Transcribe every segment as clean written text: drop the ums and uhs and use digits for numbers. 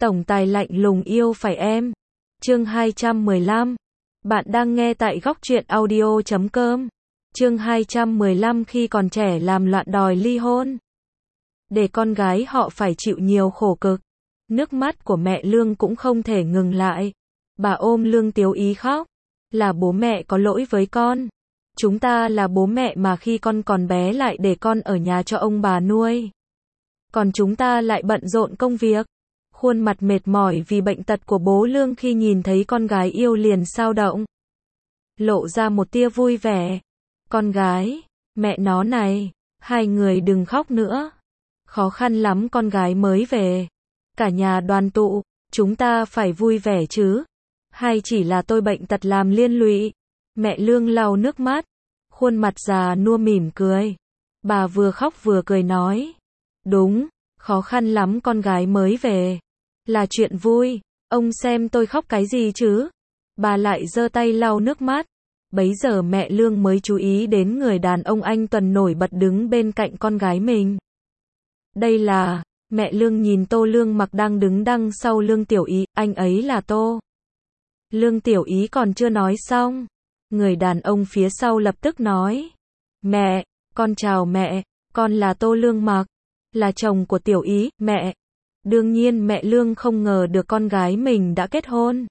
Tổng tài lạnh lùng yêu phải em. Chương 215. Bạn đang nghe tại góc truyện audio.com. Chương 215 khi còn trẻ làm loạn đòi ly hôn. Để con gái họ phải chịu nhiều khổ cực. Nước mắt của mẹ Lương cũng không thể ngừng lại. Bà ôm Lương Tiếu Ý khóc. Là bố mẹ có lỗi với con. Chúng ta là bố mẹ mà khi con còn bé lại để con ở nhà cho ông bà nuôi. Còn chúng ta lại bận rộn công việc. Khuôn mặt mệt mỏi vì bệnh tật của bố Lương khi nhìn thấy con gái yêu liền xao động. Lộ ra một tia vui vẻ. Con gái, mẹ nó này, hai người đừng khóc nữa. Khó khăn lắm con gái mới về. Cả nhà đoàn tụ, chúng ta phải vui vẻ chứ. Hay chỉ là tôi bệnh tật làm liên lụy? Mẹ Lương lau nước mắt. Khuôn mặt già nua mỉm cười. Bà vừa khóc vừa cười nói. Đúng, khó khăn lắm con gái mới về. Là chuyện vui, ông xem tôi khóc cái gì chứ? Bà lại giơ tay lau nước mắt. Bấy giờ mẹ Lương mới chú ý đến người đàn ông anh Tuần nổi bật đứng bên cạnh con gái mình. Đây là, mẹ Lương nhìn Tô Lương Mặc đang đứng đằng sau Lương Tiểu Ý, anh ấy là Tô. Lương Tiểu Ý còn chưa nói xong. Người đàn ông phía sau lập tức nói. Mẹ, con chào mẹ, con là Tô Lương Mặc, là chồng của Tiểu Ý, mẹ. Đương nhiên mẹ Lương không ngờ được con gái mình đã kết hôn.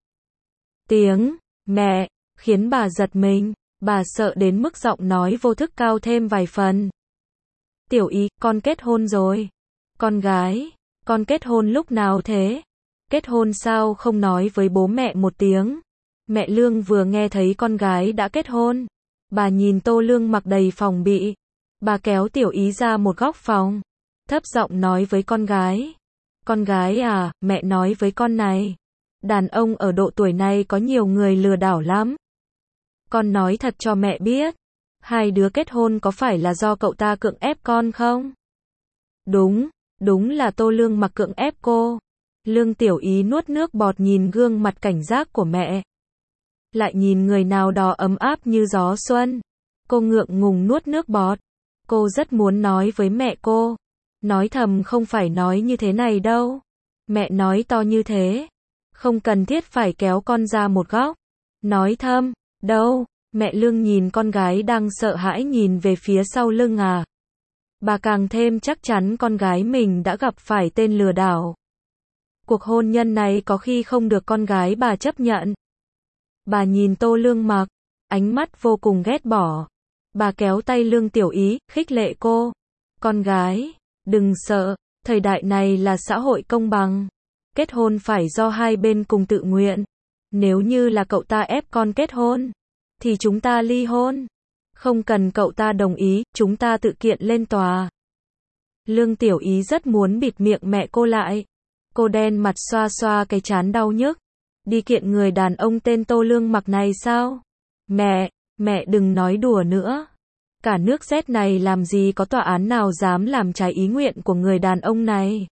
Tiếng mẹ khiến bà giật mình, bà sợ đến mức giọng nói vô thức cao thêm vài phần. Tiểu Ý, con kết hôn rồi. Con gái, con kết hôn lúc nào thế? Kết hôn sao không nói với bố mẹ một tiếng? Mẹ Lương vừa nghe thấy con gái đã kết hôn, bà nhìn Tô Lương Mặc đầy phòng bị. Bà kéo Tiểu Ý ra một góc phòng, thấp giọng nói với con gái. Con gái à, mẹ nói với con này. Đàn ông ở độ tuổi này có nhiều người lừa đảo lắm. Con nói thật cho mẹ biết. Hai đứa kết hôn có phải là do cậu ta cưỡng ép con không? Đúng, đúng là Tô Lương Mặc cưỡng ép cô. Lương Tiểu Ý nuốt nước bọt nhìn gương mặt cảnh giác của mẹ. Lại nhìn người nào đó ấm áp như gió xuân. Cô ngượng ngùng nuốt nước bọt. Cô rất muốn nói với mẹ cô. Nói thầm không phải nói như thế này đâu. Mẹ nói to như thế. Không cần thiết phải kéo con ra một góc. Nói thầm, đâu, mẹ Lương nhìn con gái đang sợ hãi nhìn về phía sau lưng à. Bà càng thêm chắc chắn con gái mình đã gặp phải tên lừa đảo. Cuộc hôn nhân này có khi không được con gái bà chấp nhận. Bà nhìn Tô Lương Mặc, ánh mắt vô cùng ghét bỏ. Bà kéo tay Lương Tiểu Ý, khích lệ cô. Con gái, đừng sợ, thời đại này là xã hội công bằng. Kết hôn phải do hai bên cùng tự nguyện. Nếu như là cậu ta ép con kết hôn, thì chúng ta ly hôn. Không cần cậu ta đồng ý, chúng ta tự kiện lên tòa. Lương Tiểu Ý rất muốn bịt miệng mẹ cô lại. Cô đen mặt xoa xoa cái trán đau nhức. Đi kiện người đàn ông tên Tô Lương Mặc này sao? Mẹ đừng nói đùa nữa. Cả nước Z này làm gì có tòa án nào dám làm trái ý nguyện của người đàn ông này.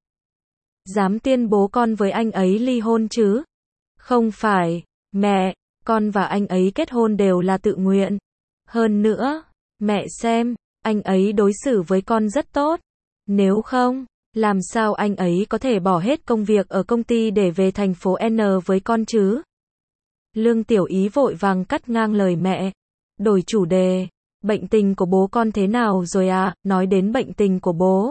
Dám tuyên bố con với anh ấy ly hôn chứ? Không phải, mẹ, con và anh ấy kết hôn đều là tự nguyện. Hơn nữa, mẹ xem, anh ấy đối xử với con rất tốt. Nếu không, làm sao anh ấy có thể bỏ hết công việc ở công ty để về thành phố N với con chứ? Lương Tiểu Ý vội vàng cắt ngang lời mẹ. Đổi chủ đề. Bệnh tình của bố con thế nào rồi à? Nói đến bệnh tình của bố.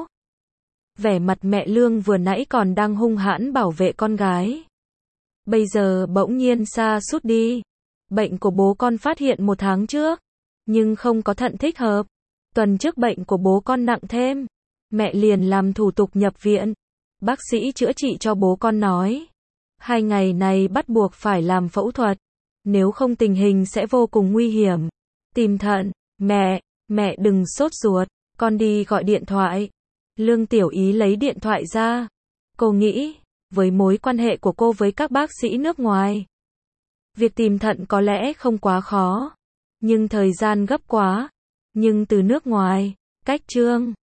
Vẻ mặt mẹ Lương vừa nãy còn đang hung hãn bảo vệ con gái. Bây giờ bỗng nhiên sa sút đi. Bệnh của bố con phát hiện 1 tháng trước. Nhưng không có thận thích hợp. Tuần trước bệnh của bố con nặng thêm. Mẹ liền làm thủ tục nhập viện. Bác sĩ chữa trị cho bố con nói. 2 ngày này bắt buộc phải làm phẫu thuật. Nếu không tình hình sẽ vô cùng nguy hiểm. Tìm thận. Mẹ đừng sốt ruột. Con đi gọi điện thoại. Lương Tiểu Ý lấy điện thoại ra. Cô nghĩ, với mối quan hệ của cô với các bác sĩ nước ngoài, việc tìm thận có lẽ không quá khó. Nhưng thời gian gấp quá. Nhưng từ nước ngoài, cách Trương